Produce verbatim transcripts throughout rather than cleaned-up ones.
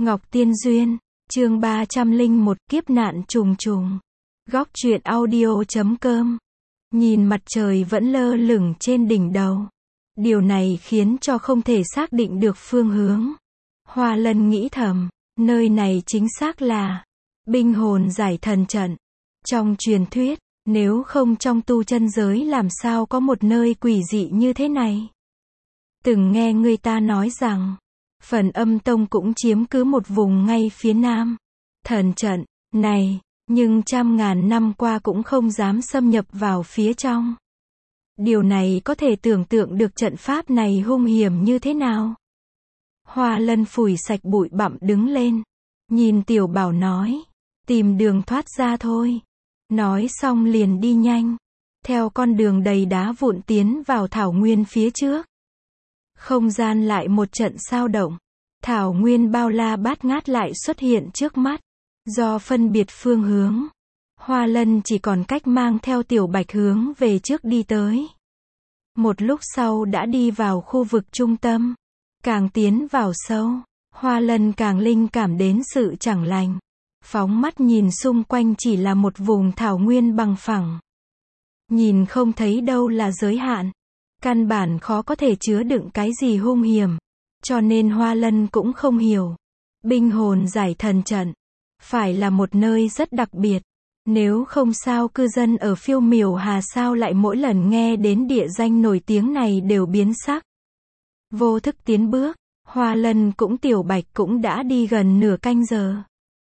Ngọc Tiên Duyên, chương ba trăm lẻ một, kiếp nạn trùng trùng. Góc truyện audio chấm com. Nhìn mặt trời vẫn lơ lửng trên đỉnh đầu. Điều này khiến cho không thể xác định được phương hướng. Hoa Lân nghĩ thầm, nơi này chính xác là Binh hồn giải thần trận. Trong truyền thuyết, nếu không trong tu chân giới làm sao có một nơi quỷ dị như thế này. Từng nghe người ta nói rằng, Phần Âm Tông cũng chiếm cứ một vùng ngay phía nam thần trận này, nhưng trăm ngàn năm qua cũng không dám xâm nhập vào phía trong. Điều này có thể tưởng tượng được trận pháp này hung hiểm như thế nào. Hoa Lân phủi sạch bụi bặm đứng lên, nhìn Tiểu Bảo nói, tìm đường thoát ra thôi. Nói xong liền đi nhanh, theo con đường đầy đá vụn tiến vào thảo nguyên phía trước. Không gian lại một trận sao động, thảo nguyên bao la bát ngát lại xuất hiện trước mắt. Do phân biệt phương hướng, Hoa Lân chỉ còn cách mang theo Tiểu Bạch hướng về trước đi tới. Một lúc sau đã đi vào khu vực trung tâm. Càng tiến vào sâu, Hoa Lân càng linh cảm đến sự chẳng lành. Phóng mắt nhìn xung quanh chỉ là một vùng thảo nguyên bằng phẳng. Nhìn không thấy đâu là giới hạn. Căn bản khó có thể chứa đựng cái gì hung hiểm. Cho nên Hoa Lân cũng không hiểu. Binh hồn giải thần trận phải là một nơi rất đặc biệt. Nếu không sao cư dân ở Phiêu Miểu Hà sao lại mỗi lần nghe đến địa danh nổi tiếng này đều biến sắc. Vô thức tiến bước, Hoa Lân cũng Tiểu Bạch cũng đã đi gần nửa canh giờ.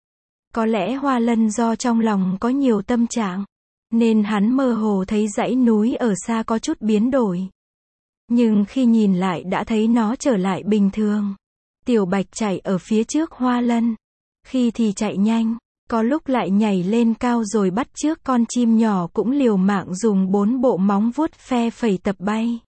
Có lẽ Hoa Lân do trong lòng có nhiều tâm trạng, nên hắn mơ hồ thấy dãy núi ở xa có chút biến đổi. Nhưng khi nhìn lại đã thấy nó trở lại bình thường. Tiểu Bạch chạy ở phía trước Hoa Lân. Khi thì chạy nhanh, có lúc lại nhảy lên cao rồi bắt chước con chim nhỏ cũng liều mạng dùng bốn bộ móng vuốt phe phẩy tập bay.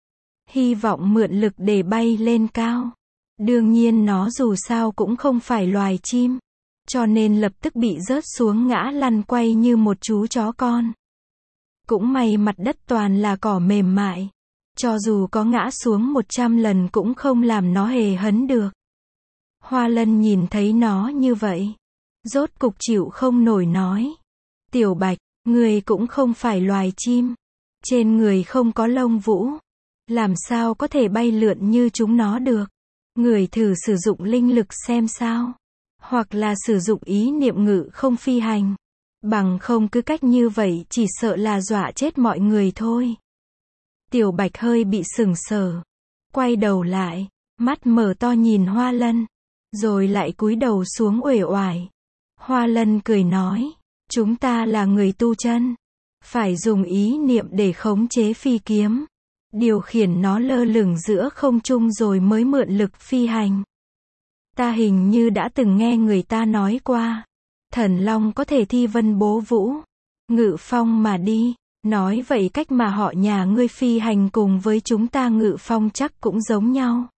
Hy vọng mượn lực để bay lên cao. Đương nhiên nó dù sao cũng không phải loài chim, cho nên lập tức bị rớt xuống ngã lăn quay như một chú chó con. Cũng may mặt đất toàn là cỏ mềm mại. Cho dù có ngã xuống một trăm lần cũng không làm nó hề hấn được. Hoa Lân nhìn thấy nó như vậy, rốt cục chịu không nổi nói. Tiểu Bạch, người cũng không phải loài chim. Trên người không có lông vũ. Làm sao có thể bay lượn như chúng nó được. Người thử sử dụng linh lực xem sao. Hoặc là sử dụng ý niệm ngự không phi hành. Bằng không cứ cách như vậy chỉ sợ là dọa chết mọi người thôi. Tiểu Bạch hơi bị sững sờ. Quay đầu lại, mắt mở to nhìn Hoa Lân. Rồi lại cúi đầu xuống uể oải. Hoa Lân cười nói, chúng ta là người tu chân. Phải dùng ý niệm để khống chế phi kiếm. Điều khiển nó lơ lửng giữa không trung rồi mới mượn lực phi hành. Ta hình như đã từng nghe người ta nói qua. Thần Long có thể thi vân bố vũ. Ngự phong mà đi. Nói vậy cách mà họ nhà ngươi phi hành cùng với chúng ta ngự phong chắc cũng giống nhau.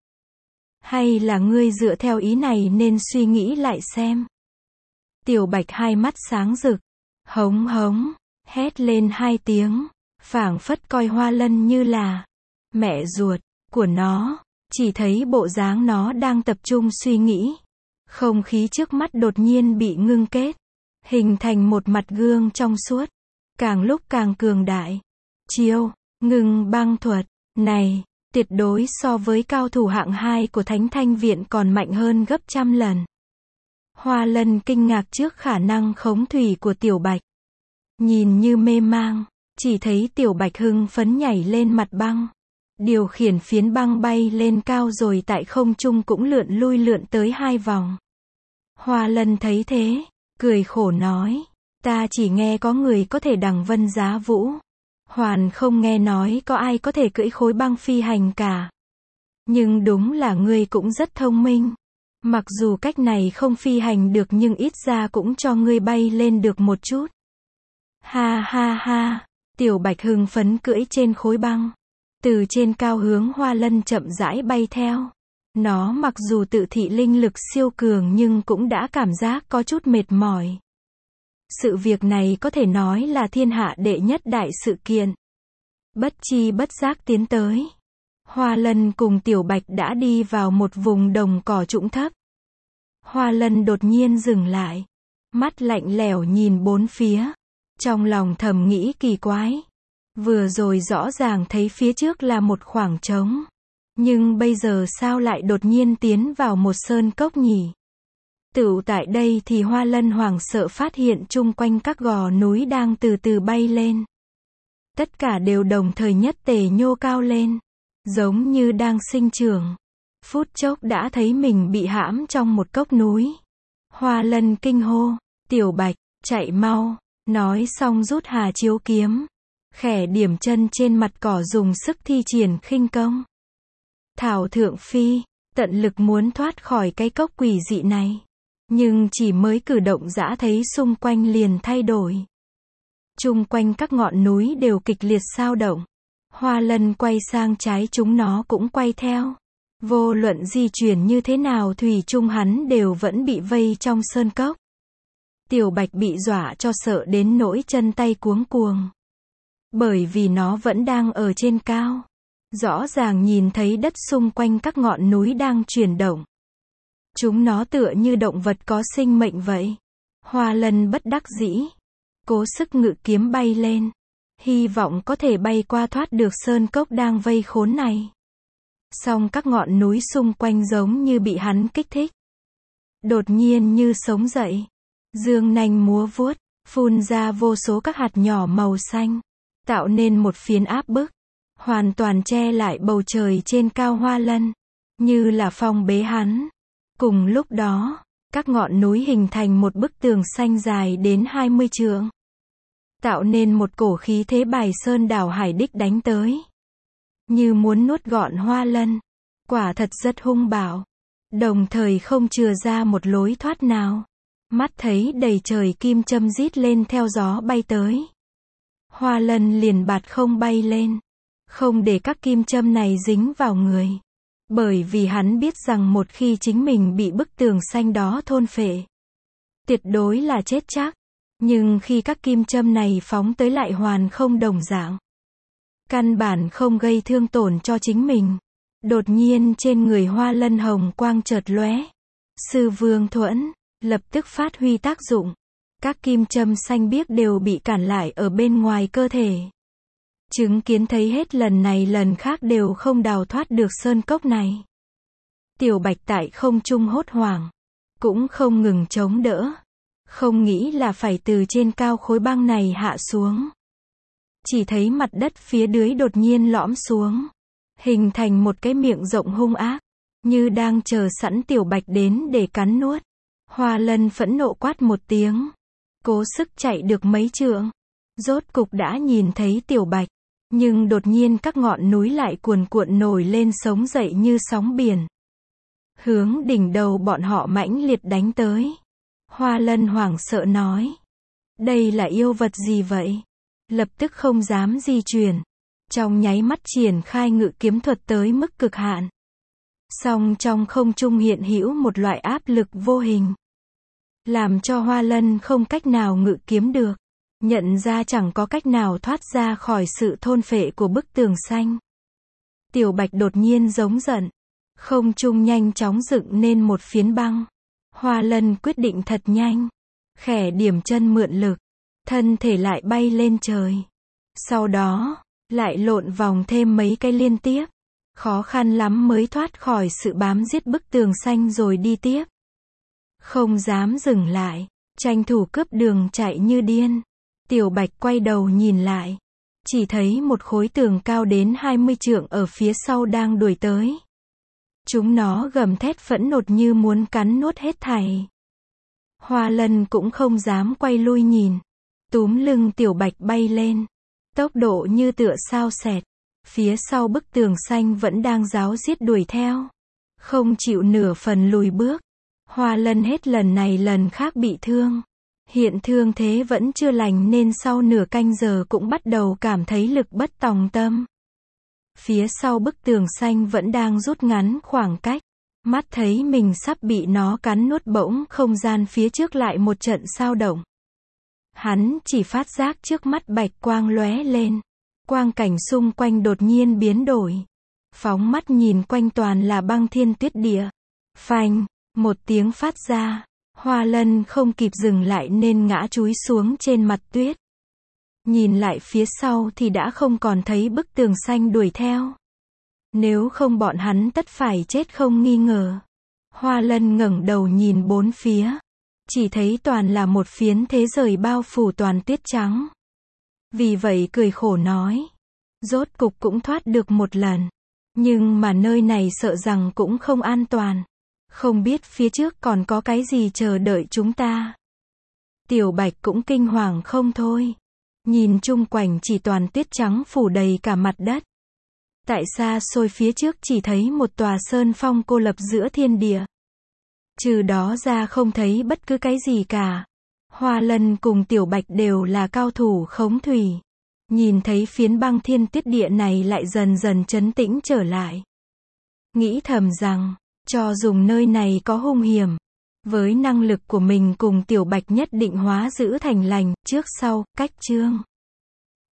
Hay là ngươi dựa theo ý này nên suy nghĩ lại xem. Tiểu Bạch hai mắt sáng rực. Hống hống. Hét lên hai tiếng. Phảng phất coi Hoa Lân như là mẹ ruột của nó. Chỉ thấy bộ dáng nó đang tập trung suy nghĩ. Không khí trước mắt đột nhiên bị ngưng kết. Hình thành một mặt gương trong suốt. Càng lúc càng cường đại. Chiêu, ngừng băng thuật, này, tuyệt đối so với cao thủ hạng hai của Thánh Thanh Viện còn mạnh hơn gấp trăm lần. Hoa Lân kinh ngạc trước khả năng khống thủy của Tiểu Bạch. Nhìn như mê mang, chỉ thấy Tiểu Bạch hưng phấn nhảy lên mặt băng. Điều khiển phiến băng bay lên cao rồi tại không trung cũng lượn lui lượn tới hai vòng. Hoa Lân thấy thế, cười khổ nói. Ta chỉ nghe có người có thể đằng vân giá vũ. Hoàn không nghe nói có ai có thể cưỡi khối băng phi hành cả. Nhưng đúng là ngươi cũng rất thông minh. Mặc dù cách này không phi hành được nhưng ít ra cũng cho ngươi bay lên được một chút. Ha ha ha. Tiểu Bạch hưng phấn cưỡi trên khối băng. Từ trên cao hướng Hoa Lân chậm rãi bay theo. Nó mặc dù tự thị linh lực siêu cường nhưng cũng đã cảm giác có chút mệt mỏi. Sự việc này có thể nói là thiên hạ đệ nhất đại sự kiện. Bất chi bất giác tiến tới. Hoa Lân cùng Tiểu Bạch đã đi vào một vùng đồng cỏ trũng thấp. Hoa Lân đột nhiên dừng lại. Mắt lạnh lẽo nhìn bốn phía. Trong lòng thầm nghĩ kỳ quái. Vừa rồi rõ ràng thấy phía trước là một khoảng trống. Nhưng bây giờ sao lại đột nhiên tiến vào một sơn cốc nhỉ? Tựu tại đây thì Hoa Lân hoảng sợ phát hiện chung quanh các gò núi đang từ từ bay lên. Tất cả đều đồng thời nhất tề nhô cao lên. Giống như đang sinh trưởng. Phút chốc đã thấy mình bị hãm trong một cốc núi. Hoa Lân kinh hô, Tiểu Bạch, chạy mau, nói xong rút Hà Chiếu kiếm. Khẽ điểm chân trên mặt cỏ dùng sức thi triển khinh công. Thảo Thượng Phi, tận lực muốn thoát khỏi cái cốc quỷ dị này. Nhưng chỉ mới cử động dã thấy xung quanh liền thay đổi. Chung quanh các ngọn núi đều kịch liệt xao động. Hoa Lân quay sang trái chúng nó cũng quay theo. Vô luận di chuyển như thế nào thủy chung hắn đều vẫn bị vây trong sơn cốc. Tiểu Bạch bị dọa cho sợ đến nỗi chân tay cuống cuồng. Bởi vì nó vẫn đang ở trên cao. Rõ ràng nhìn thấy đất xung quanh các ngọn núi đang chuyển động. Chúng nó tựa như động vật có sinh mệnh vậy. Hoa Lân bất đắc dĩ. Cố sức ngự kiếm bay lên. Hy vọng có thể bay qua thoát được sơn cốc đang vây khốn này. Song các ngọn núi xung quanh giống như bị hắn kích thích. Đột nhiên như sống dậy. Dương nanh múa vuốt, phun ra vô số các hạt nhỏ màu xanh. Tạo nên một phiến áp bức. Hoàn toàn che lại bầu trời trên cao Hoa Lân. Như là phong bế hắn. Cùng lúc đó, các ngọn núi hình thành một bức tường xanh dài đến hai mươi trượng. Tạo nên một cổ khí thế bài sơn đảo hải đích đánh tới. Như muốn nuốt gọn Hoa Lân. Quả thật rất hung bạo. Đồng thời không chừa ra một lối thoát nào. Mắt thấy đầy trời kim châm rít lên theo gió bay tới. Hoa Lân liền bạt không bay lên. Không để các kim châm này dính vào người. Bởi vì hắn biết rằng một khi chính mình bị bức tường xanh đó thôn phệ. Tuyệt đối là chết chắc. Nhưng khi các kim châm này phóng tới lại hoàn không đồng dạng. Căn bản không gây thương tổn cho chính mình. Đột nhiên trên người Hoa Lân hồng quang chợt lóe. Sư Vương Thuẫn lập tức phát huy tác dụng. Các kim châm xanh biếc đều bị cản lại ở bên ngoài cơ thể. Chứng kiến thấy hết lần này lần khác đều không đào thoát được sơn cốc này. Tiểu Bạch tại không trung hốt hoảng. Cũng không ngừng chống đỡ. Không nghĩ là phải từ trên cao khối băng này hạ xuống. Chỉ thấy mặt đất phía dưới đột nhiên lõm xuống. Hình thành một cái miệng rộng hung ác. Như đang chờ sẵn Tiểu Bạch đến để cắn nuốt. Hoa Lân phẫn nộ quát một tiếng. Cố sức chạy được mấy trượng. Rốt cục đã nhìn thấy Tiểu Bạch. Nhưng đột nhiên các ngọn núi lại cuồn cuộn nổi lên sống dậy như sóng biển. Hướng đỉnh đầu bọn họ mãnh liệt đánh tới. Hoa Lân hoảng sợ nói. Đây là yêu vật gì vậy? Lập tức không dám di chuyển. Trong nháy mắt triển khai ngự kiếm thuật tới mức cực hạn. Song trong không trung hiện hữu một loại áp lực vô hình. Làm cho Hoa Lân không cách nào ngự kiếm được. Nhận ra chẳng có cách nào thoát ra khỏi sự thôn phệ của bức tường xanh. Tiểu Bạch đột nhiên giống giận. Không trung nhanh chóng dựng nên một phiến băng. Hoa Lân quyết định thật nhanh. Khẽ điểm chân mượn lực. Thân thể lại bay lên trời. Sau đó, lại lộn vòng thêm mấy cái liên tiếp. Khó khăn lắm mới thoát khỏi sự bám giết bức tường xanh rồi đi tiếp. Không dám dừng lại. Tranh thủ cướp đường chạy như điên. Tiểu Bạch quay đầu nhìn lại. Chỉ thấy một khối tường cao đến hai mươi trượng ở phía sau đang đuổi tới. Chúng nó gầm thét phẫn nộ như muốn cắn nuốt hết thảy. Hoa Lân cũng không dám quay lui nhìn. Túm lưng Tiểu Bạch bay lên. Tốc độ như tựa sao xẹt. Phía sau bức tường xanh vẫn đang ráo riết đuổi theo. Không chịu nửa phần lùi bước. Hoa Lân hết lần này lần khác bị thương. Hiện thương thế vẫn chưa lành nên sau nửa canh giờ cũng bắt đầu cảm thấy lực bất tòng tâm. Phía sau bức tường xanh vẫn đang rút ngắn khoảng cách. Mắt thấy mình sắp bị nó cắn nuốt bỗng không gian phía trước lại một trận xao động. Hắn chỉ phát giác trước mắt bạch quang lóe lên. Quang cảnh xung quanh đột nhiên biến đổi. Phóng mắt nhìn quanh toàn là băng thiên tuyết địa. Phanh, Một tiếng phát ra, Hoa Lân không kịp dừng lại nên ngã chúi xuống trên mặt tuyết. Nhìn lại phía sau thì đã không còn thấy bức tường xanh đuổi theo. Nếu không bọn hắn tất phải chết không nghi ngờ. Hoa Lân ngẩng đầu nhìn bốn phía. Chỉ thấy toàn là một phiến thế giới bao phủ toàn tuyết trắng. Vì vậy cười khổ nói. Rốt cục cũng thoát được một lần. Nhưng mà nơi này sợ rằng cũng không an toàn. Không biết phía trước còn có cái gì chờ đợi chúng ta. Tiểu Bạch cũng kinh hoàng không thôi. Nhìn chung quanh chỉ toàn tuyết trắng phủ đầy cả mặt đất. Tại xa xôi phía trước chỉ thấy một tòa sơn phong cô lập giữa thiên địa. Trừ đó ra không thấy bất cứ cái gì cả. Hoa Lân cùng Tiểu Bạch đều là cao thủ khống thủy. Nhìn thấy phiến băng thiên tuyết địa này lại dần dần trấn tĩnh trở lại. Nghĩ thầm rằng, cho dùng nơi này có hung hiểm. Với năng lực của mình cùng Tiểu Bạch nhất định hóa giữ thành lành, trước sau, cách chương.